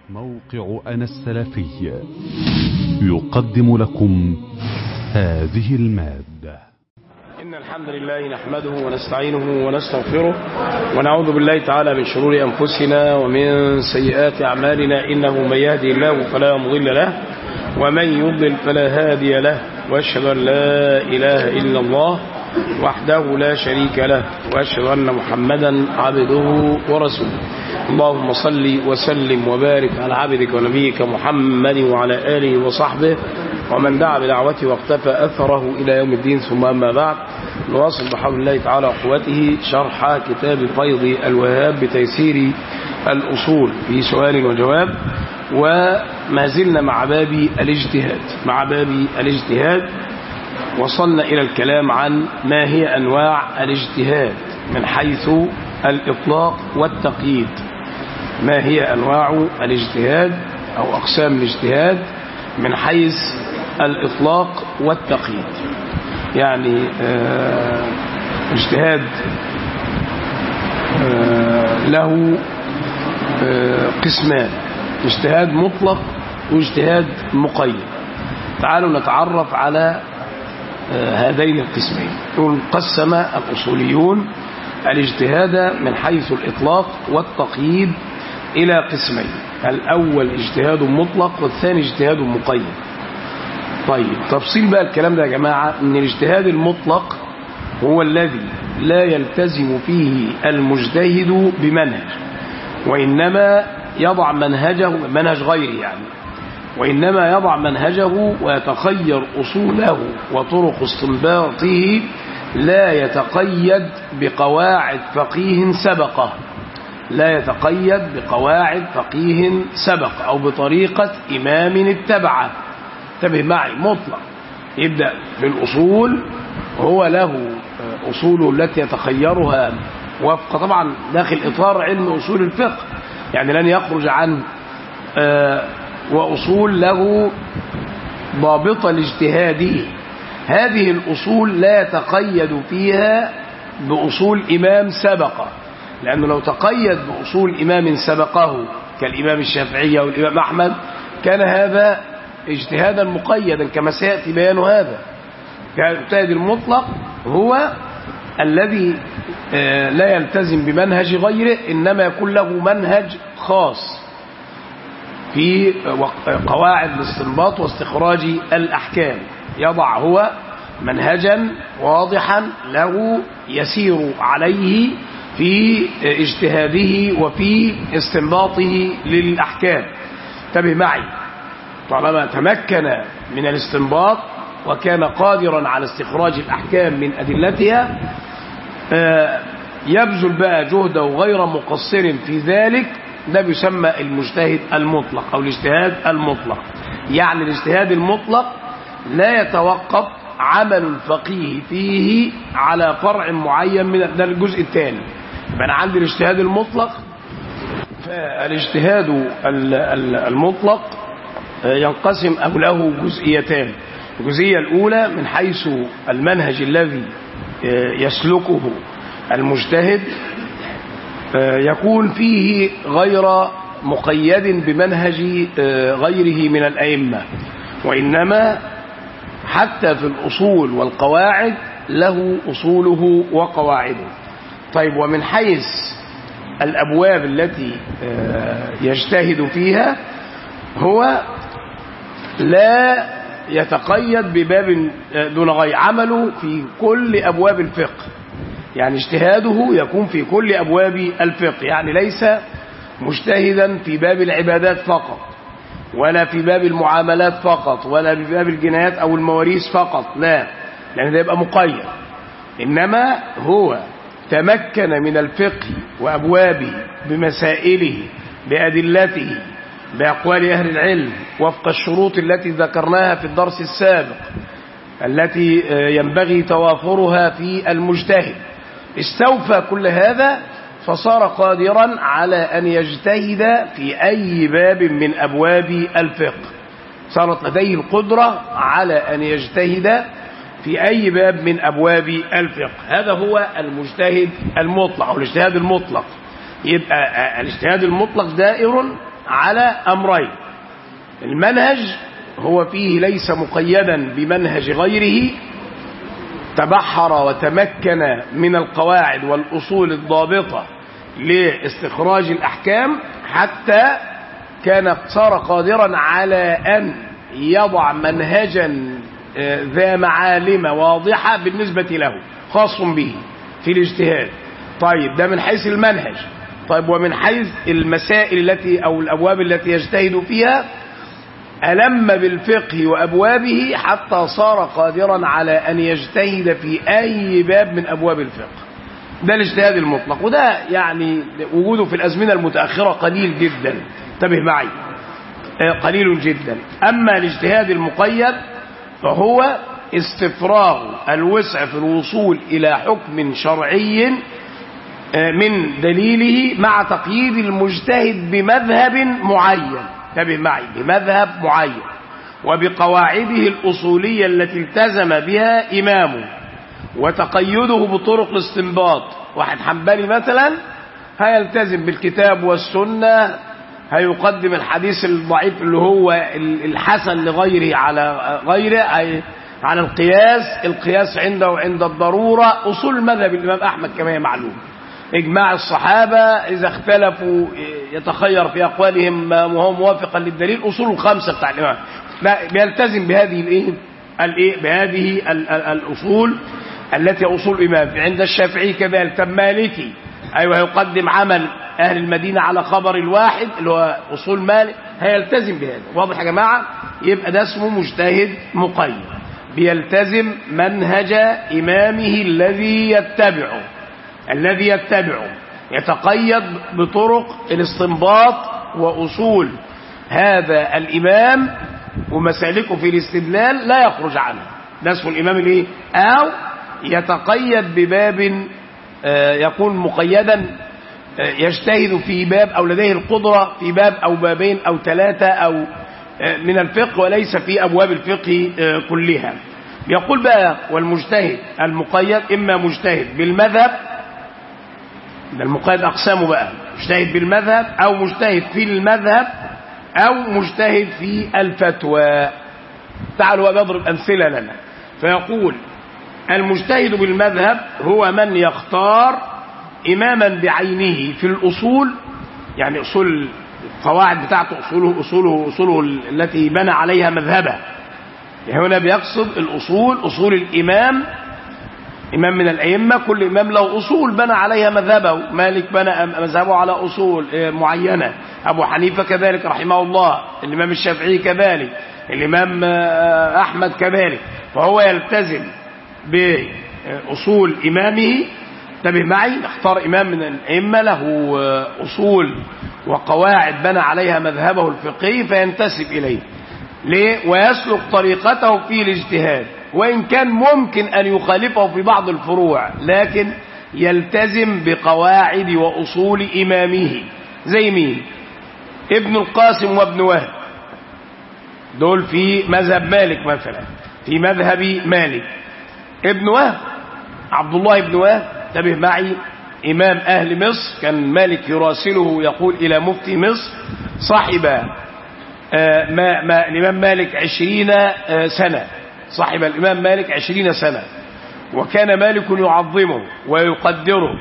موقع أنا السلفي يقدم لكم هذه المادة. إن الحمد لله نحمده ونستعينه ونستغفره ونعوذ بالله تعالى من شرور أنفسنا ومن سيئات أعمالنا، إنه من يهدي الله فلا مضل له ومن يضلل فلا هادي له، وأشهد أن لا إله إلا الله وحده لا شريك له، وأشهد أن محمدا عبده ورسوله. اللهم صل وسلم وبارك على عبدك ونبيك محمد وعلى آله وصحبه ومن دعا بدعوته واقتفى أثره إلى يوم الدين، ثم أما بعد. نواصل بحول الله تعالى وقوته شرح كتاب فيض الوهاب بتيسير الأصول في سؤال وجواب، وما زلنا مع باب الاجتهاد. وصلنا إلى الكلام عن ما هي أنواع الاجتهاد من حيث الإطلاق والتقييد. ما هي أنواع الاجتهاد أو أقسام الاجتهاد من حيث الإطلاق والتقييد؟ يعني اجتهاد له قسمان: اجتهاد مطلق واجتهاد مقيد. تعالوا نتعرف على هذين القسمين. قسم الأصوليون الاجتهاد من حيث الإطلاق والتقييد إلى قسمين: الأول اجتهاد مطلق والثاني اجتهاد مقيد. طيب، تفصيل بقى الكلام ده يا جماعة. ان الاجتهاد المطلق هو الذي لا يلتزم فيه المجتهد بمنهج، وإنما يضع منهج غيره يعني، وإنما يضع منهجه ويتخير أصوله وطرق استنباطه، لا يتقيد بقواعد فقيه سبق أو بطريقة إمام اتبعه. انتبه معي، مطلق يبدأ بالأصول، هو له أصوله التي يتخيرها وفق طبعا داخل إطار علم أصول الفقه، يعني لن يخرج عن وأصول له ضابطة لاجتهاده. هذه الأصول لا يتقيد فيها بأصول إمام سبقه، لأنه لو تقيد بأصول إمام سبقه كالإمام الشافعي أو الإمام أحمد كان هذا اجتهادا مقيدا كما سيأتي بيان هذا. الاجتهاد المطلق هو الذي لا يلتزم بمنهج غيره، إنما يكون له منهج خاص في قواعد الاستنباط واستخراج الأحكام، يضع هو منهجا واضحا له يسير عليه في اجتهاده وفي استنباطه للأحكام. انتبه معي، طالما تمكن من الاستنباط وكان قادرا على استخراج الأحكام من أدلتها، يبذل بقى جهده غير مقصر في ذلك، ده بيسمى المجتهد المطلق أو الاجتهاد المطلق. يعني الاجتهاد المطلق لا يتوقف عمل الفقيه فيه على فرع معين من ده الجزء الثاني. يبقى أنا عندي الاجتهاد المطلق. فالاجتهاد المطلق ينقسم أو له جزئيتان. الجزئية الأولى من حيث المنهج الذي يسلكه المجتهد، يكون فيه غير مقيد بمنهج غيره من الأئمة، وإنما حتى في الأصول والقواعد له أصوله وقواعده. طيب، ومن حيث الأبواب التي يجتهد فيها هو لا يتقيد بباب دون غير، عمله في كل أبواب الفقه، يعني اجتهاده يكون في كل أبواب الفقه، يعني ليس مجتهدا في باب العبادات فقط، ولا في باب المعاملات فقط، ولا في باب الجنايات أو المواريث فقط، لا، لأن ده يبقى مقيد. إنما هو تمكن من الفقه وأبوابه بمسائله بأدلته بأقوال أهل العلم وفق الشروط التي ذكرناها في الدرس السابق التي ينبغي توافرها في المجتهد. استوفى كل هذا فصار قادرا على أن يجتهد في أي باب من أبواب الفقه، صارت لديه القدرة على أن يجتهد في أي باب من أبواب الفقه. هذا هو المجتهد المطلق أو الاجتهاد المطلق. يبقى الاجتهاد المطلق دائر على أمرين: المنهج هو فيه ليس مقيدا بمنهج غيره، تبحر وتمكن من القواعد والأصول الضابطة لاستخراج الأحكام حتى كان صار قادرا على أن يضع منهجا ذا معالم واضحة بالنسبة له خاص به في الاجتهاد. طيب ده من حيث المنهج. طيب ومن حيث المسائل التي أو الأبواب التي يجتهد فيها ألم بالفقه وأبوابه حتى صار قادرا على أن يجتهد في أي باب من أبواب الفقه. ده الاجتهاد المطلق، وده يعني وجوده في الأزمنة المتأخرة قليل جدا، انتبه معي، قليل جدا. أما الاجتهاد المقيد فهو استفراغ الوسع في الوصول إلى حكم شرعي من دليله مع تقييد المجتهد بمذهب معين، انتبه معي، بمذهب معين وبقواعده الأصولية التي التزم بها إمامه، وتقيده بطرق الاستنباط. واحد حنبلي مثلا هيلتزم بالكتاب والسنة، هيقدم الحديث الضعيف اللي هو الحسن لغيره على غيره، على القياس عنده وعند الضرورة. أصول مذهب الإمام أحمد كما هي معلوم، إجماع الصحابة إذا اختلفوا يتخير في أقوالهم وهو موافقا للدليل، أصول الخمسة بتاع الإمام لا بيلتزم بهذه الأصول التي أصول الإمام. عند الشافعي كذلك. طب مالكي أيوه يقدم عمل أهل المدينة على خبر الواحد اللي هو أصول مالك، هيلتزم بهذا. واضح يا جماعة؟ يبقى ده اسمه مجتهد مقيد، بيلتزم منهج إمامه الذي يتبعه، يتقيد بطرق الاستنباط وأصول هذا الإمام ومسالكه في الاستدلال لا يخرج عنها. ده اسمه الإمام أو يتقيد بباب يكون مقيدا، يجتهد في باب أو لديه القدرة في باب أو بابين أو ثلاثة أو من الفقه وليس في أبواب الفقه كلها. يقول بقى والمجتهد المقيد إما مجتهد بالمذهب، ده المقيد أقسامه بقى، مجتهد بالمذهب أو مجتهد في المذهب أو مجتهد في الفتوى. تعالوا بضرب أمثلة لنا. فيقول المجتهد بالمذهب هو من يختار إماما بعينه في الأصول، يعني أصول القواعد بتاعته، أصوله التي بنى عليها مذهبه. يعني هنا بيقصد الأصول، أصول الإمام، إمام من الأئمة، كل إمام له أصول بنى عليها مذهبه. مالك بنى مذهبه على أصول معينة، أبو حنيفة كذلك رحمه الله، الإمام الشافعي كذلك، الإمام أحمد كذلك. فهو يلتزم بأصول إمامه. انتبه معي، اختار إمام من الأئمة له أصول وقواعد بنى عليها مذهبه الفقهي فينتسب إليه. ليه؟ ويسلك طريقته في الاجتهاد، وإن كان ممكن أن يخالفه في بعض الفروع، لكن يلتزم بقواعد وأصول إمامه. زي مين؟ ابن القاسم وابن وهب، دول في مذهب مالك مثلا، في مذهب مالك. ابن وهب عبد الله بن وهب، انتبه معي، إمام أهل مصر، كان مالك يراسله يقول إلى مفتي مصر، صاحب الإمام مالك 20 سنة، صاحب الإمام مالك 20 سنة، وكان مالك يعظمه ويقدره،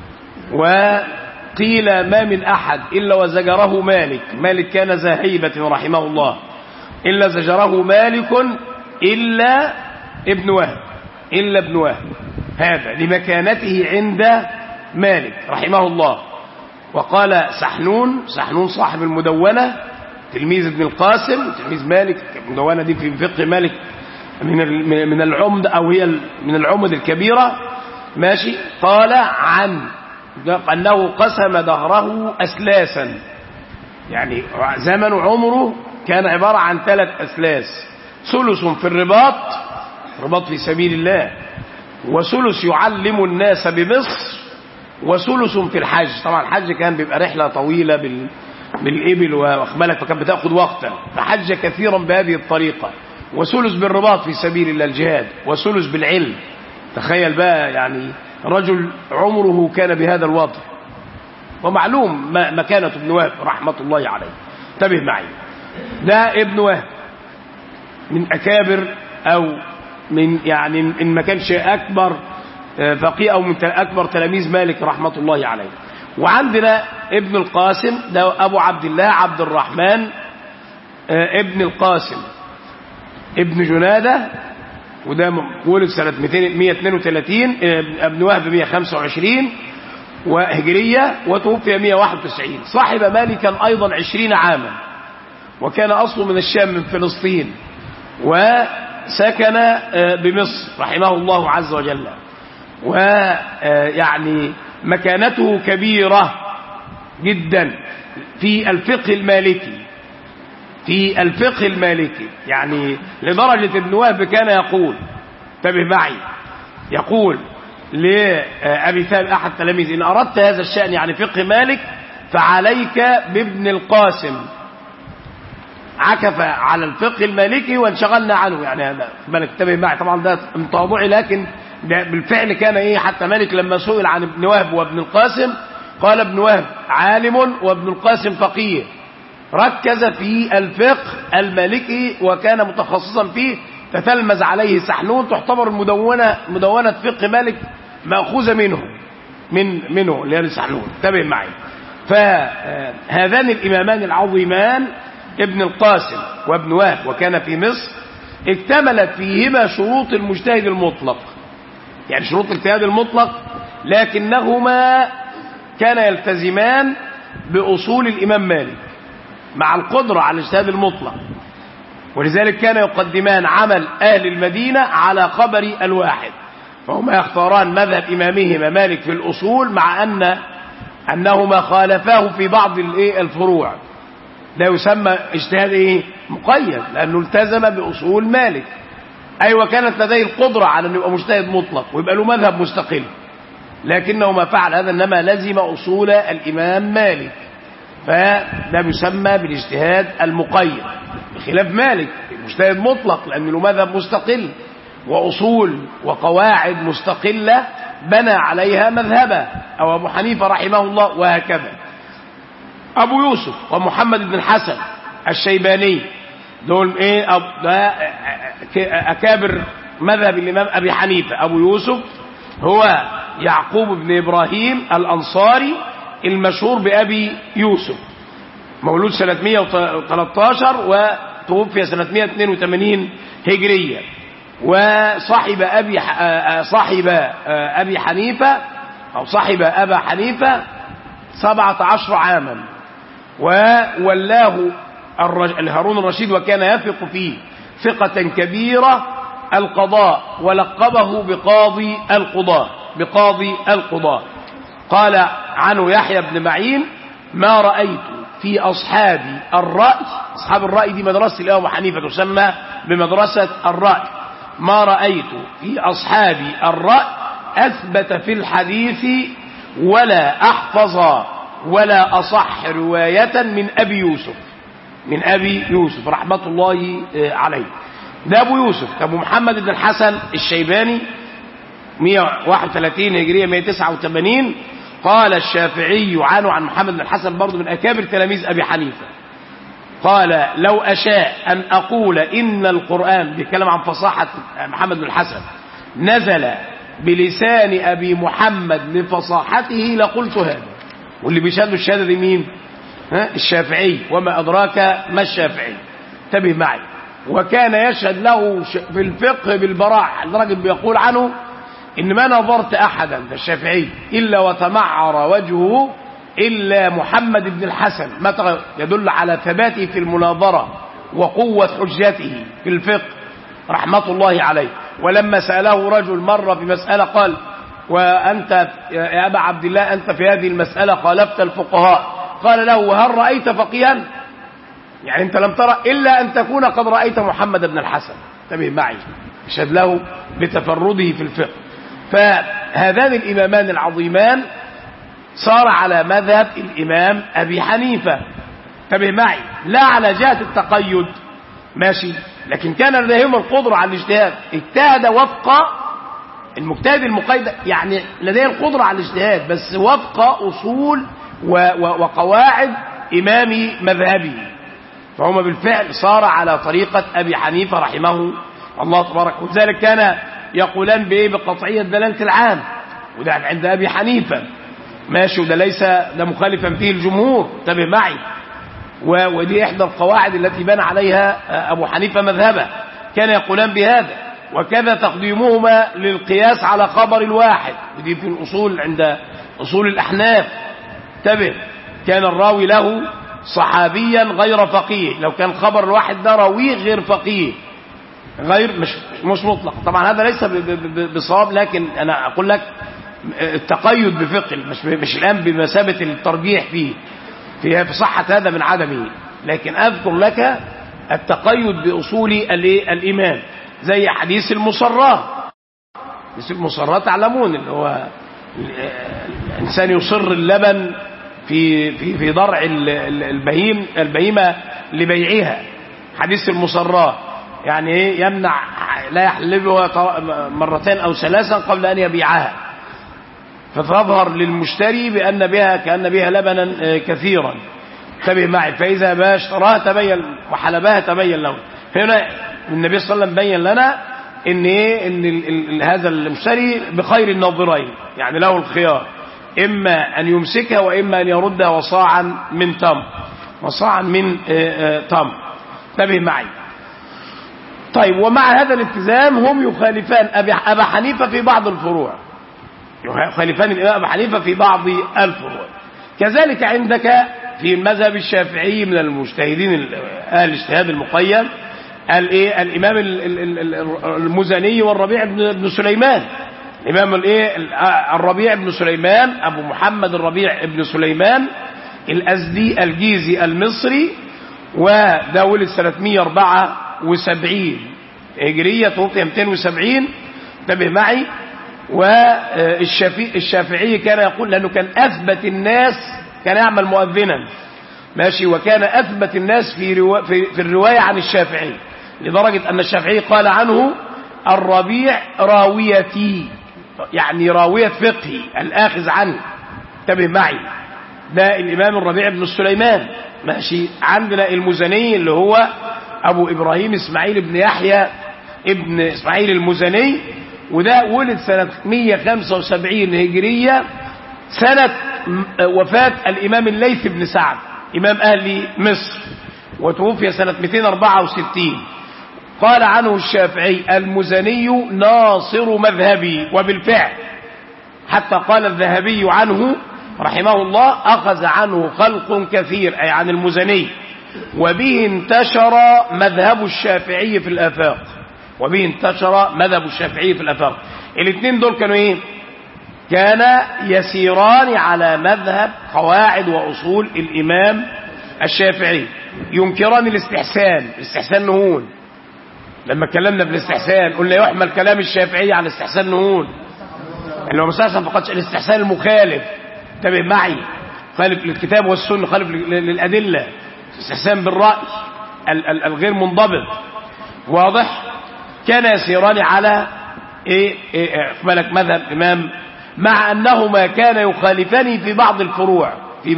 وقيل ما من أحد إلا وزجره مالك كان ذا هيبة رحمه الله، إلا زجره مالك إلا ابن وهب، هذا لمكانته عند مالك رحمه الله. وقال سحنون صاحب المدونة، تلميذ ابن القاسم، تلميذ مالك، المدونة دي في فقه مالك من العمد أو هي من العمد الكبيرة، ماشي. قال عن أنه قسم دهره أسلاسا، يعني زمن عمره كان عبارة عن 3 أسلاس: ثلث في الرباط في سبيل الله، وثلث يعلم الناس بمصر، وثلث في الحج. طبعا الحج كان بيبقى رحلة طويلة بالإبل وأخبالك، فكان بتأخذ وقتا، فحج كثيرا بهذه الطريقة. وثلث بالرباط في سبيل الله الجهاد، وثلث بالعلم. تخيل بقى، يعني رجل عمره كان بهذا الوضع. ومعلوم مكانة ابن وهب رحمة الله عليه. انتبه معي. ده ابن وهب من أكابر أو من يعني إن ما كانش أكبر فقيه أو من أكبر تلاميذ مالك رحمة الله عليه. وعندنا ابن القاسم ده أبو عبد الله عبد الرحمن ابن القاسم ابن جنادة، وده ولد سنة 132، ابن وهب 125 وهجرية، وتوفي 191. صاحب مالكا أيضا 20 عاما، وكان أصله من الشام من فلسطين، وسكن بمصر رحمه الله عز وجل. ويعني مكانته كبيرة جدا في الفقه المالكي، في الفقه المالكي، يعني لدرجة ابن وهب كان يقول، انتبه معي، يقول لأبي ثابت أحد تلاميذ: إن أردت هذا الشأن يعني فقه مالك فعليك بابن القاسم. عكف على الفقه المالكي وانشغلنا عنه، يعني هذا مالك. انتبه معي، طبعا ده تواضعي، لكن ده بالفعل كان حتى مالك لما سئل عن ابن وهب وابن القاسم قال: ابن وهب عالم وابن القاسم فقيه. ركز في الفقه المالكي وكان متخصصا فيه، تتلمذ عليه سحنون، تعتبر مدونة فقه مالك مأخوذة منه اللي هي سحنون. انتبه معي. فهذان الإمامان العظيمان ابن القاسم وابن وهب وكان في مصر، اكتملت فيهما شروط المجتهد المطلق، يعني شروط الاجتهاد المطلق، لكنهما كان يلتزمان بأصول الإمام مالك مع القدرة على الاجتهاد المطلق. ولذلك كان يقدمان عمل أهل المدينة على خبر الواحد، فهما يختاران مذهب إمامهما مالك في الأصول، مع أنهما خالفاه في بعض الفروع. ده يسمى اجتهاد مقيد، لأنه التزم بأصول مالك. أيوة، كانت لديه القدرة على أن يبقى مجتهد مطلق ويبقى له مذهب مستقل، لكنه ما فعل هذا، إنما لزم أصول الإمام مالك، فده يسمى بالاجتهاد المقيد، بخلاف مالك مجتهد مطلق لأنه له مذهب مستقل وأصول وقواعد مستقلة بنى عليها مذهبه، أو أبو حنيفة رحمه الله، وهكذا. أبو يوسف ومحمد بن الحسن الشيباني دول أكابر مذهب الإمام أبي حنيفة. أبو يوسف هو يعقوب بن إبراهيم الأنصاري المشهور بأبي يوسف، مولود سنة 113 وتوفي سنة 182 هجرية، وصاحب أبي حنيفة أو صاحب أبا حنيفة 17 عاما، وولاه هارون الرشيد وكان يثق فيه ثقة كبيرة القضاء، ولقبه بقاضي القضاء. قال عنه يحيى بن معين: ما رأيت في أصحاب الرأي، أصحاب الرأي دي مدرسة الإمام حنيفة تسمى بمدرسة الرأي، ما رأيت في أصحاب الرأي أثبت في الحديث ولا أحفظ ولا أصح رواية من أبي يوسف رحمة الله عليه. ده أبو يوسف. أبو محمد بن الحسن الشيباني 131 هجرية 189. قال الشافعي عنه عن محمد بن الحسن برضه من أكابر تلاميذ أبي حنيفة، قال: لو أشاء أن أقول إن القرآن، بيتكلم عن فصاحة محمد بن الحسن، نزل بلسان أبي محمد لفصاحته لقلت هذا. واللي بيشهد الشهادة دي مين؟ الشافعي، وما أدراك ما الشافعي. انتبه معي. وكان يشهد له في الفقه بالبراعة، لدرجة بيقول عنه: إن ما نظرت أحدا، ده الشافعي، إلا وتمعر وجهه إلا محمد بن الحسن، ما يدل على ثباته في المناظرة وقوة حجته في الفقه رحمة الله عليه. ولما سأله رجل مرة في مسألة قال: وأنت يا أبا عبد الله أنت في هذه المسألة خالفت الفقهاء، قال له: وهل رأيت فقيها؟ يعني أنت لم ترى إلا أن تكون قد رأيت محمد بن الحسن. انتبه معي، يشهد له بتفرده في الفقه. فهذان الإمامان العظيمان صار على مذهب الإمام أبي حنيفة، انتبه معي، لا على جهة التقيد ماشي، لكن كان لديهم القدرة على الاجتهاد، اجتهد وفق المجتهد المقيد، يعني لديه القدرة على الاجتهاد بس وفق أصول وقواعد إمام مذهبه. فهم بالفعل صار على طريقة أبي حنيفة رحمه الله تبارك. وذلك كان يقولان بإيه؟ بقطعية دلالة العام، وده عند أبي حنيفة ماشي، وده ليس ده مخالفا فيه الجمهور، انتبه معي. ودي إحدى القواعد التي بنى عليها أبو حنيفة مذهبه، كان يقولان بهذا. وكذا تقديمهما للقياس على خبر الواحد، ودي في الأصول عند أصول الأحناف، انتبه. كان الراوي له صحابيا غير فقيه، لو كان خبر الواحد ده راويه غير فقيه، غير مش مطلق طبعا، هذا ليس بصواب، لكن أنا أقول لك التقيد بفقه، مش الآن بمثابة الترجيح في صحة هذا من عدمه، لكن أذكر لك التقيد بأصول الإمام، زي حديث المصرات. حديث المصرات تعلمون اللي هو الإنسان يصر اللبن في ضرع البهيمة لبيعها. حديث المصرات يعني ايه؟ يمنع لا يحلبها مرتين أو ثلاثا قبل أن يبيعها، فتظهر للمشتري كأن بها لبنا كثيرا، انتبه معي. فإذا ما اشتراها تبين وحلبها تبين له. هنا النبي صلى الله عليه وسلم بين لنا ان هذا المشتري بخير الناظرين، يعني له الخيار، إما أن يمسكها وإما أن يردها وصاعا من تمر، انتبه معي. طيب، ومع هذا الالتزام هم يخالفان أبا حنيفة في بعض الفروع، يخالفان الإمام أبا حنيفة في بعض الفروع. كذلك عندك في المذهب الشافعي من المجتهدين أهل الاجتهاد المقيم الإمام المزني والربيع بن سليمان. الإمام الربيع بن سليمان أبو محمد الربيع بن سليمان الأزدي الجيزي المصري، وده ولد سنة 174 هجرية، توفي 270، انتبه معي. والشافعي كان يقول، لأنه كان أثبت الناس، كان يعمل مؤذنا ماشي، وكان أثبت الناس في الرواية عن الشافعي، لدرجة أن الشافعي قال عنه الربيع راويتي، يعني راوية فقهي الآخذ عنه، انتبه معي. ده الإمام الربيع بن سليمان ماشي. عندنا المزني اللي هو أبو إبراهيم إسماعيل بن يحيى ابن إسماعيل المزني، وده ولد سنة 175 هجرية، سنة وفاة الإمام الليث بن سعد إمام أهل مصر، وتوفي سنة 264. قال عنه الشافعي المزني ناصر مذهبي، وبالفعل حتى قال الذهبي عنه رحمه الله أخذ عنه خلق كثير، أي عن المزني، وبه انتشر مذهب الشافعي في الآفاق، وبه انتشر مذهب الشافعي في الآفاق. الاثنين دول كانوا ايه؟ كان يسيران على مذهب قواعد وأصول الإمام الشافعي، ينكران الاستحسان نهون. لما اتكلمنا في الاستحسان قلنا يحمل كلام الشافعي عن استحسان نهون، اللي هو مستحسن فقط الاستحسان المخالف، انتبه معي، خالف للكتاب والسنة، خالف للأدلة، استحسان بالرأي الغير منضبط، واضح. كان يسيران على اقبالك مذهب الإمام، مع أنهما كان يخالفان في بعض الفروع.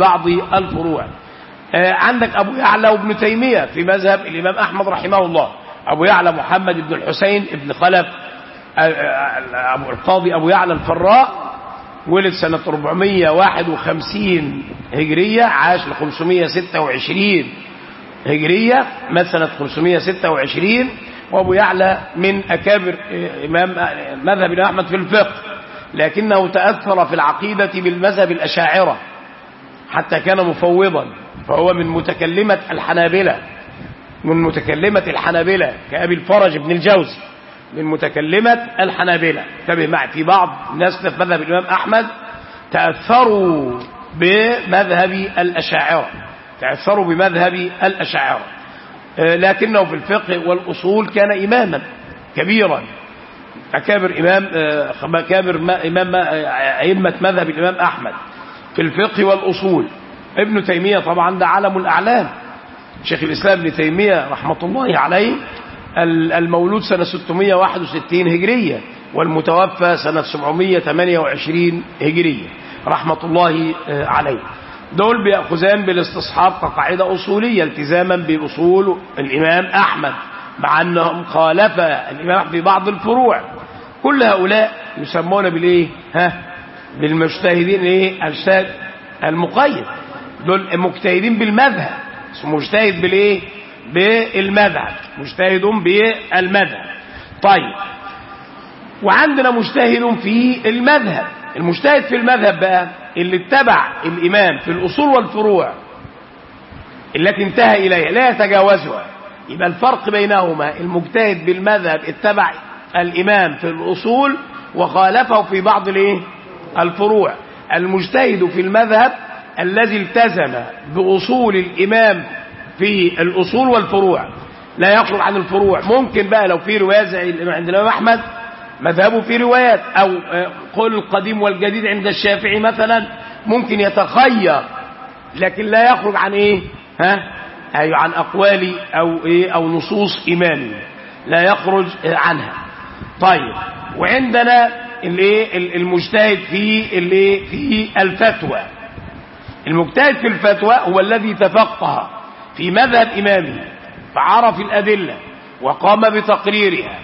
عندك أبو يعلى وابن تيمية في مذهب الإمام أحمد رحمه الله. أبو يعلى محمد بن الحسين ابن خلف القاضي أبو يعلى الفراء، ولد سنة 451 هجرية، عاش ل 526 هجرية، مات سنة 526. وأبو يعلى من أكابر إمام مذهب الإمام أحمد في الفقه، لكنه تأثر في العقيدة بالمذهب الأشاعرة حتى كان مفوضا، فهو من متكلمة الحنابلة، كأبي الفرج بن الجوزي من متكلمة الحنابلة، انتبه معي. في بعض الناس في مذهب الإمام أحمد تأثروا بمذهب الأشاعرة، لكنه في الفقه والأصول كان إماما كبيرا، أكابر أئمة مذهب الإمام أحمد في الفقه والأصول. ابن تيمية طبعا ده علم الأعلام، شيخ الإسلام ابن تيمية رحمة الله عليه، المولود سنة 661 هجرية، والمتوفى سنة 728 هجرية رحمة الله عليه. دول بيأخذان بالاستصحاب كقاعدة أصولية التزاما بأصول الإمام أحمد، مع أنهم خالف الإمام في بعض الفروع. كل هؤلاء يسمون بالإيه؟ بالمجتهدين إيه؟ المجتهد المقيد، دول مجتهدين بالمذهب، اسمه مجتهد بالإيه؟ بالمذهب، مجتهد بالمذهب. طيب، وعندنا مجتهد في المذهب. المجتهد في المذهب بقى اللي اتبع الإمام في الأصول والفروع التي انتهى إليها لا يتجاوزها. يبقى الفرق بينهما المجتهد بالمذهب اتبع الإمام في الأصول وخالفه في بعض الفروع. المجتهد في المذهب الذي التزم بأصول الإمام في الأصول والفروع لا يخرج عن الفروع. ممكن بقى لو في رواية زي عند الإمام أحمد مذهبه في روايات، أو قول القديم والجديد عند الشافعي مثلا، ممكن يتخير لكن لا يخرج عن أي عن أقوال أو نصوص إمامه، لا يخرج عنها. طيب، وعندنا المجتهد في الفتوى. المجتهد في الفتوى هو الذي تفقه في مذهب إمامه فعرف الأدلة وقام بتقريرها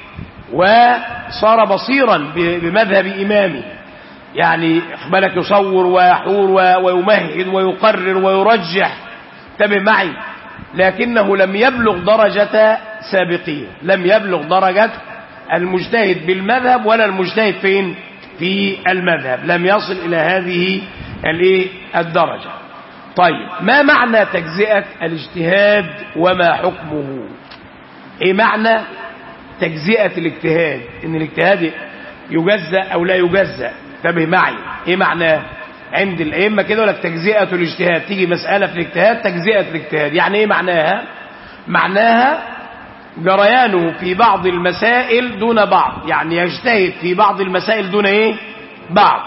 وصار بصيرا بمذهب إمامه، يعني بالك يصور ويحور ويمهد ويقرر ويرجح، انتبه معي، لكنه لم يبلغ درجة سابقين، لم يبلغ درجة المجتهد بالمذهب ولا المجتهد فين في المذهب، لم يصل إلى هذه الدرجة. طيب، ما معنى تجزئة الاجتهاد وما حكمه؟ ايه معنى تجزئة الاجتهاد؟ ان الاجتهاد يجزأ او لا يجزأ، انتبه معي، ايه معناه عند الائمه كده؟ ولا تجزئة الاجتهاد، تيجي مسألة في الاجتهاد تجزئة الاجتهاد، يعني ايه معناها؟ معناها جريانه في بعض المسائل دون بعض، يعني يجتهد في بعض المسائل دون بعض.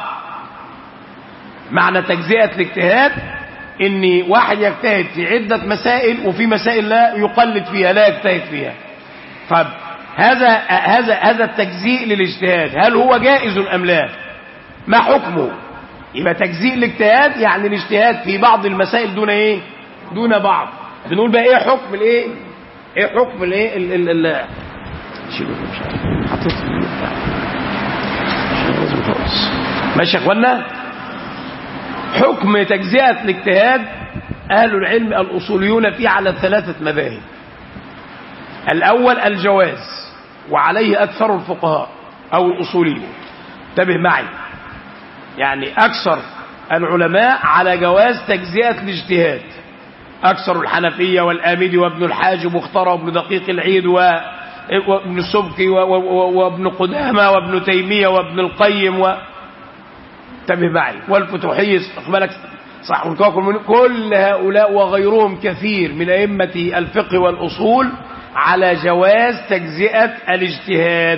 معنى تجزئة الاجتهاد ان واحد يجتهد في عدة مسائل وفي مسائل لا يقلد فيها، لا يجتهد فيها. طب هذا التجزيء للاجتهاد هل هو جائز ام لا؟ ما حكمه؟ يبقى تجزيء الاجتهاد يعني الاجتهاد في بعض المسائل دون بعض. بنقول بقى ايه حكم ايه حكم ماشي يا اخوانا؟ حكم تجزئة الاجتهاد اهل العلم الاصوليون فيه على 3 مذاهب. الاول الجواز، وعليه اكثر الفقهاء او الاصوليين، انتبه معي، يعني اكثر العلماء على جواز تجزئة الاجتهاد، اكثر الحنفية والآمدي وابن الحاجب واختار وابن دقيق العيد وابن السبكي وابن قدامة وابن تيمية وابن القيم انتبه معي والفتوحي، اقبلك صح، كل هؤلاء وغيرهم كثير من أئمة الفقه والأصول على جواز تجزئة الاجتهاد.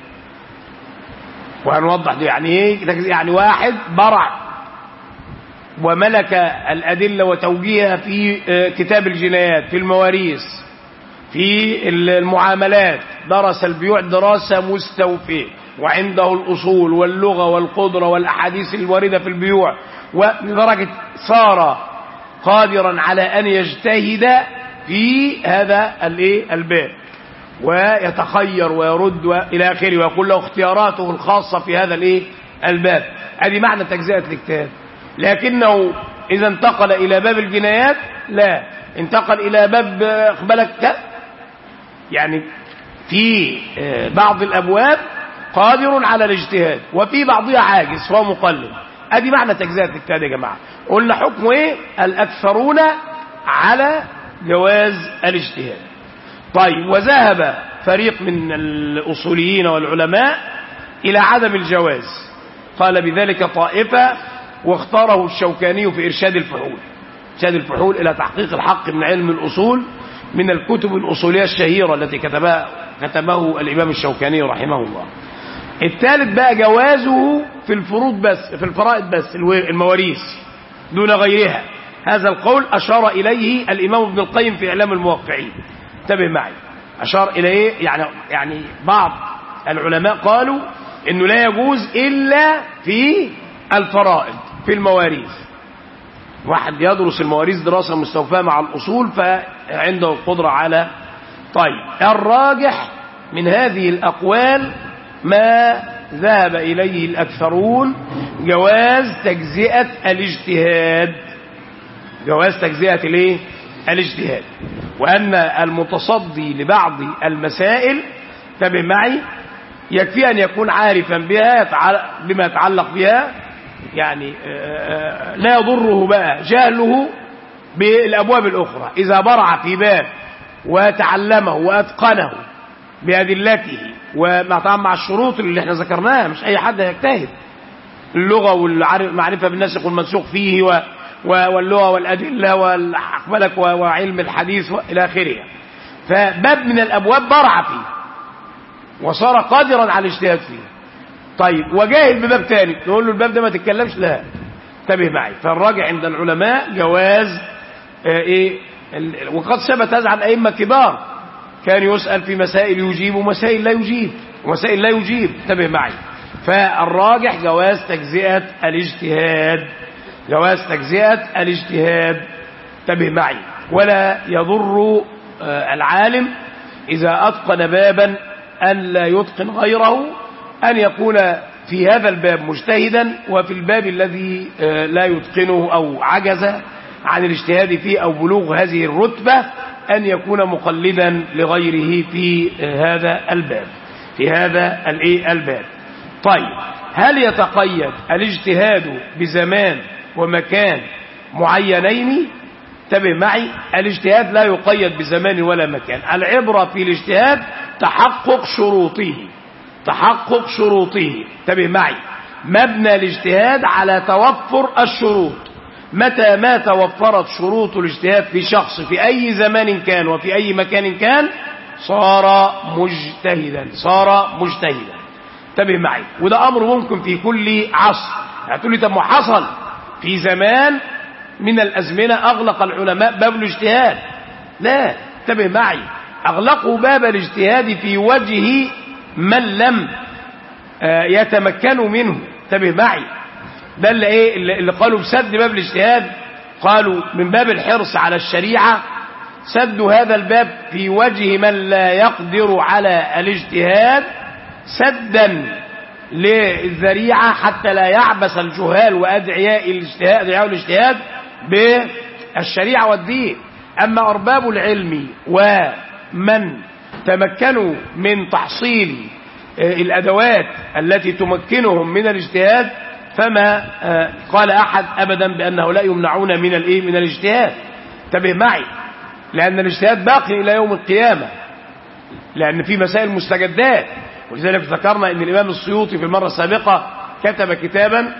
وهنوضح ده يعني ايه يعني واحد برع وملك الأدلة وتوجيهها في كتاب الجنايات، في المواريث، في المعاملات، درس البيوع دراسة مستوفية، وعنده الأصول واللغة والقدرة والأحاديث الواردة في البيوع، ولدرجة صار قادرا على أن يجتهد في هذا الباب ويتخير ويرد إلى آخره، ويقول له اختياراته الخاصة في هذا الباب. هذه معنى تجزئة الاجتهاد. لكنه إذا انتقل إلى باب الجنايات لا، انتقل إلى باب اقبلك، يعني في بعض الأبواب قادر على الاجتهاد وفي بعضها عاجز فهو مقلد. ادي معنى تجزئة الاجتهاد يا جماعة. قلنا حكمه ايه؟ الأكثرون على جواز الاجتهاد. طيب، وذهب فريق من الأصوليين والعلماء إلى عدم الجواز، قال بذلك طائفة، واختاره الشوكاني في إرشاد الفحول، إرشاد الفحول إلى تحقيق الحق من علم الأصول، من الكتب الأصولية الشهيرة التي كتبه الإمام الشوكاني رحمه الله. الثالث بقى جوازه في الفروض بس، في الفرائض بس، المواريث دون غيرها. هذا القول أشار إليه الإمام ابن القيم في إعلام الموقعين، انتبه معي، أشار إليه، يعني بعض العلماء قالوا إنه لا يجوز إلا في الفرائض، في المواريث، واحد يدرس المواريث دراسة مستوفاة مع الأصول فعنده القدرة على. طيب الراجح من هذه الأقوال ما ذهب إليه الأكثرون جواز تجزئة الاجتهاد، جواز تجزئة الايه؟ الاجتهاد، وأن المتصدي لبعض المسائل انتبه معي يكفي أن يكون عارفا بها بما يتعلق بها، يعني لا يضره بقى جهله بالأبواب الأخرى. إذا برع في باب وتعلمه وأتقنه بأدلته ومع الشروط اللي احنا ذكرناها، مش أي حد يجتهد، اللغة والمعرفة بالناسخ والمنسوخ فيه واللغة والأدلة والأقبلك وعلم الحديث إلى آخره، فباب من الأبواب برع فيه وصار قادرا على الاجتهاد فيه. طيب وجاهل بباب تاني نقول له الباب ده ما تتكلمش، لا انتبه معي. فالراجع عند العلماء جواز وقد ثبت هذا عن أئمة كبار، كان يسأل في مسائل يجيب ومسائل لا يجيب ومسائل لا يجيب، انتبه معي. فالراجح جواز تجزئة الاجتهاد، جواز تجزئة الاجتهاد، انتبه معي. ولا يضر العالم إذا أتقن بابا أن لا يتقن غيره، أن يكون في هذا الباب مجتهدا وفي الباب الذي لا يتقنه أو عجز عن الاجتهاد فيه أو بلوغ هذه الرتبة أن يكون مقلدا لغيره في هذا الباب، في هذا الباب. طيب هل يتقيد الاجتهاد بزمان ومكان معينين؟ انتبه معي، الاجتهاد لا يقيد بزمان ولا مكان، العبرة في الاجتهاد تحقق شروطه، تحقق شروطه، انتبه معي. مبنى الاجتهاد على توفر الشروط، متى ما توفرت شروط الاجتهاد في شخص في أي زمان كان وفي أي مكان كان صار مجتهدا، صار مجتهدا، انتبه معي. وده أمر ممكن في كل عصر. هتقول لي طب ما حصل في زمان من الأزمنة أغلق العلماء باب الاجتهاد، لا انتبه معي، أغلقوا باب الاجتهاد في وجه من لم يتمكنوا منه، انتبه معي. ده اللي قالوا بسد باب الاجتهاد، قالوا من باب الحرص على الشريعة سدوا هذا الباب في وجه من لا يقدر على الاجتهاد سدا للذريعة حتى لا يعبس الجهال وأدعياء الاجتهاد بالشريعة والدين. أما أرباب العلم ومن تمكنوا من تحصيل الأدوات التي تمكنهم من الاجتهاد فما قال أحد أبدا بأنه لا يمنعون من الاجتهاد، انتبه معي، لأن الاجتهاد باقي إلى يوم القيامة، لأن في مسائل مستجدات. ولذلك ذكرنا أن الإمام السيوطي في المرة السابقة كتب كتابا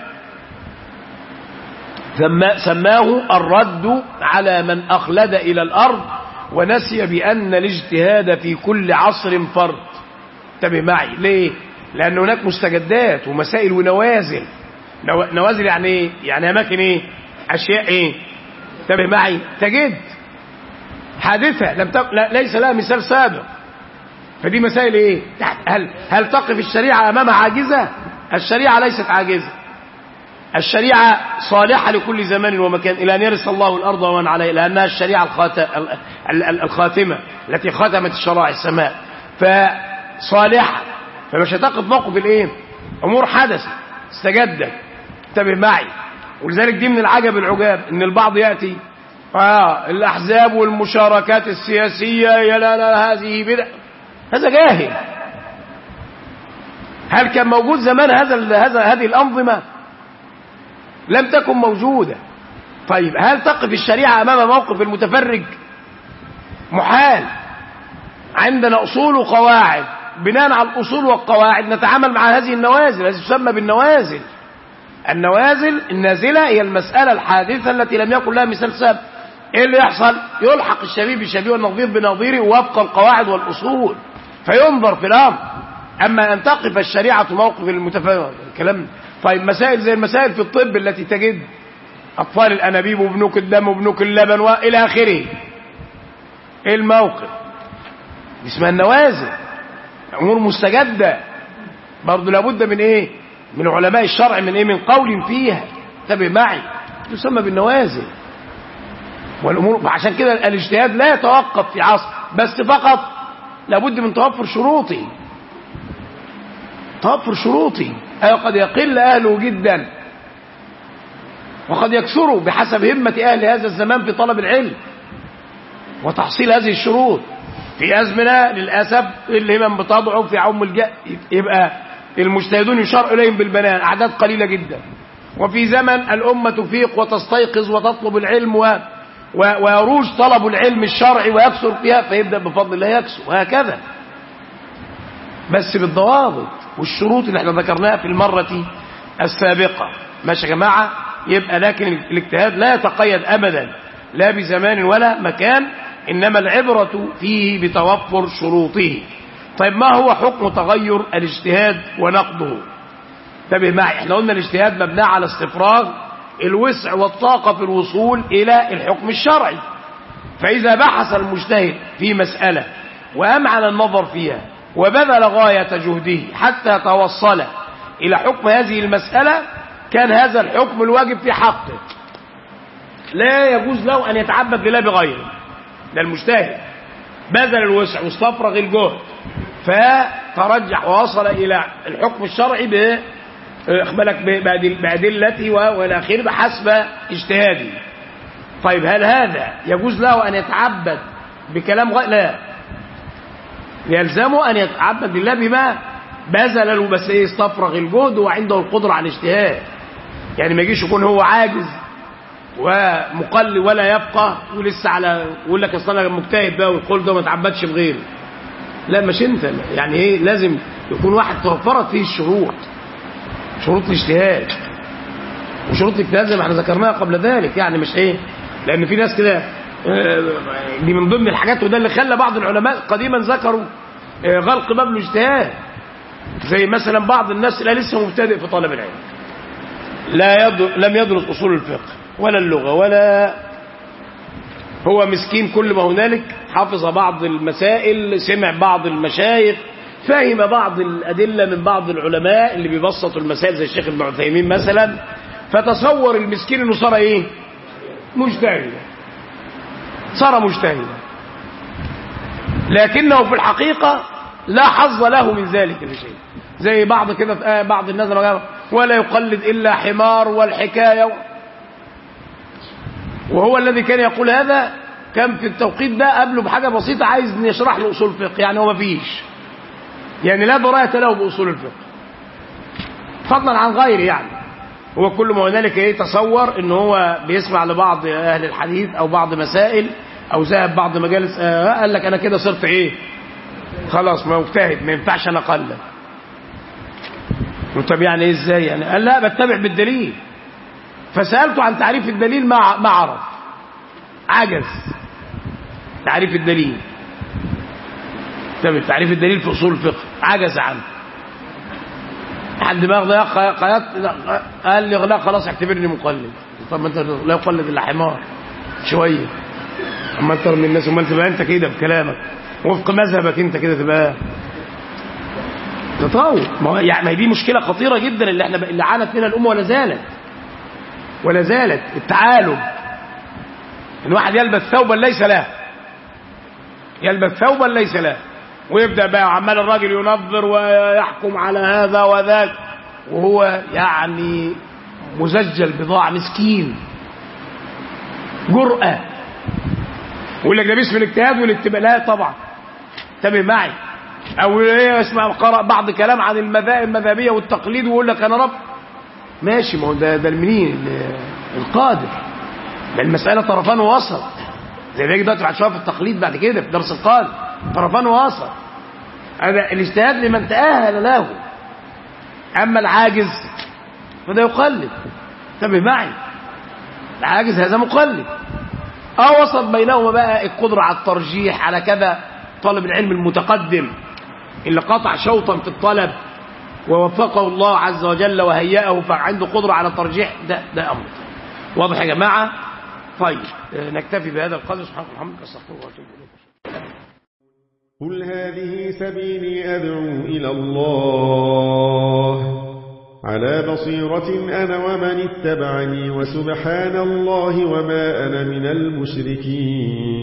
سماه الرد على من أخلد إلى الأرض ونسي بأن الاجتهاد في كل عصر فرض، انتبه معي. ليه؟ لأن هناك مستجدات ومسائل ونوازل. نوازل يعني ايه؟ يعني أماكن أشياء انتبه معي تجد حادثة ليس لها مثال سابق، فدي مسائل هل تقف الشريعة أمامها عاجزة؟ الشريعة ليست عاجزة، الشريعة صالحة لكل زمان ومكان إلى أن يرث الله الأرض ومن عليها، لأنها الشريعة الخاتمة التي ختمت الشرائع السماء، فصالحة، فمش هتقف موقف أمور حدث استجدت، انتبه معي. ولذلك دي من العجب العجاب ان البعض يأتي الأحزاب والمشاركات السياسية يا لا هذه بدع، هذا جاهل. هل كان موجود زمان هذه الأنظمة؟ لم تكن موجودة. طيب هل تقف الشريعة أمام موقف المتفرج؟ محال. عندنا أصول وقواعد، بناء على الأصول والقواعد نتعامل مع هذه النوازل التي تسمى بالنوازل. النوازل النازلة هي المسألة الحادثة التي لم يكن لها مثال سابق. ايه اللي يحصل؟ يلحق الشبيه بالشبيه والنظير بنظيره وفق القواعد والأصول فينظر في الأمر. أما أن تقف الشريعة موقف المتفرج الكلام. طيب مسائل زي المسائل في الطب التي تجد أطفال الأنابيب وبنوك الدم وبنوك اللبن وإلى آخره، ايه الموقف؟ اسمها النوازل، أمور مستجدة برضو لابد من من علماء الشرع من من قول فيها، انتبه معي. تسمى بالنوازل. والأمور عشان كده الاجتهاد لا يتوقف في عصر بس فقط، لابد من توفر شروطي. قد يقل أهله جدا وقد يكثروا بحسب همة أهل هذا الزمان في طلب العلم وتحصيل هذه الشروط. في أزمنة للأسف الهمم بتضعف في عم يبقى المجتهدون يشار إليهم بالبنان أعداد قليلة جدا. وفي زمن الأمة تفيق وتستيقظ وتطلب العلم ويروج طلب العلم الشرعي ويكثر فيها، فيبدأ بفضل الله يكثر، وهكذا بس بالضوابط والشروط اللي احنا ذكرناها في المرة السابقة. ماشي يا جماعة؟ يبقى لكن الاجتهاد لا يتقيد أبدا لا بزمان ولا مكان، إنما العبرة فيه بتوفر شروطه. طيب ما هو حكم تغير الاجتهاد ونقضه؟ انتبه معي، احنا قلنا الاجتهاد مبني على استفراغ الوسع والطاقة في الوصول إلى الحكم الشرعي. فإذا بحث المجتهد في مسألة وأمعن النظر فيها وبذل غاية جهده حتى توصل إلى حكم هذه المسألة، كان هذا الحكم الواجب في حقه، لا يجوز له أن يتعبد لله بغيره. ده المجتهد بذل الوسع واستفرغ الجهد فترجح ووصل إلى الحكم الشرعي بأدلته والى آخره بحسب اجتهاده. طيب هل هذا يجوز له أن يتعبد بكلام غير؟ لا، يلزمه أن يتعبد لله بما بذل له، بس استفرغ الجهد وعنده القدرة على الاجتهاد. يعني ما يجيش يكون هو عاجز ومقل ولا يبقى ولسه على يقول لك اصل انا مجتهد بقى والقول ده ما تعبدش بغيره. لا، مش انت. يعني ايه؟ لازم يكون واحد توفرت فيه الشروط، شروط الاجتهاد وشروط الاجتهاد زي ما احنا ذكرناها قبل ذلك. يعني مش ايه، لان في ناس كده دي من ضمن الحاجات، وده اللي خلى بعض العلماء قديما ذكروا غلق باب الاجتهاد. زي مثلا بعض الناس اللي لسه مبتدئ في طلب العلم، لم يدرس اصول الفقه ولا اللغة ولا هو مسكين، كل ما هنالك حافظ بعض المسائل، سمع بعض المشايخ، فهم بعض الأدلة من بعض العلماء اللي بيبسطوا المسائل زي الشيخ ابن عثيمين مثلا، فتصور المسكين انه صار ايه؟ مجتهدا. صار مجتهدا، لكنه في الحقيقة لا حظ له من ذلك الشيء. زي بعض كده بعض الناس ولا يقلد إلا حمار والحكاية، وهو الذي كان يقول هذا كان في التوقيت ده قبله بحاجة بسيطة عايز يشرح له أصول الفقه. يعني هو ما فيش، يعني لا دراية له بأصول الفقه فضلا عن غيره. يعني هو كل ما هنالك تصور ان هو بيسمع لبعض أهل الحديث أو بعض مسائل أو ذهب بعض مجالس، قال لك أنا كده صرت ايه؟ خلاص ما مجتهد، ما ينفعش أنا أقلد. طب يعني ايه ازاي؟ يعني قال لا، بتبع بالدليل. فسألته عن تعريف الدليل ما عرف، عجز تعريف الدليل. تعريف الدليل في أصول الفقه عجز عنه. حد ما قال لي لا خلاص اعتبرني مقلد. طب ما انت لا يقلد الا حمار شويه، اما انت من الناس، وما تبقى انت كده بكلامك وفق مذهبك انت كده تبقى تطاول. ما هي دي مشكله خطيره جدا اللي عانت منها الامه ولا زالت التعالب. الواحد يلبس ثوبا ليس له، ويبدأ بقى عمال الراجل ينظر ويحكم على هذا وذاك، وهو يعني مزجل بضاعة، مسكين، جرأة، ويقول لك ده باسم الاجتهاد والاتباع. لا طبعا، انتبه معي. او يسمع قرأ بعض كلام عن المذهبية والتقليد ويقول لك انا رب ماشي. ما هو ده المنين القادر، ده المسألة طرفان ووسط، زي ما يجي دلوقتي بعد شويه في التقليد بعد كده في درس القادر، طرفان ووسط. هذا الاجتهاد لمن تأهل له، اما العاجز فده يقلد. انتبه معي، العاجز هذا مقلد. وسط بينهما بقى القدرة على الترجيح على كذا. طالب العلم المتقدم اللي قطع شوطا في الطلب ووفقه الله عز وجل وهيئه فعنده قدرة على الترجيح، ده أمر واضح يا جماعة. طيب نكتفي بهذا القدر. سبحانك وبحمدك، استغفرك واتوب اليك. قل هذه سبيلي أدعو إلى الله على بصيرة أنا ومن اتبعني وسبحان الله وما أنا من المشركين.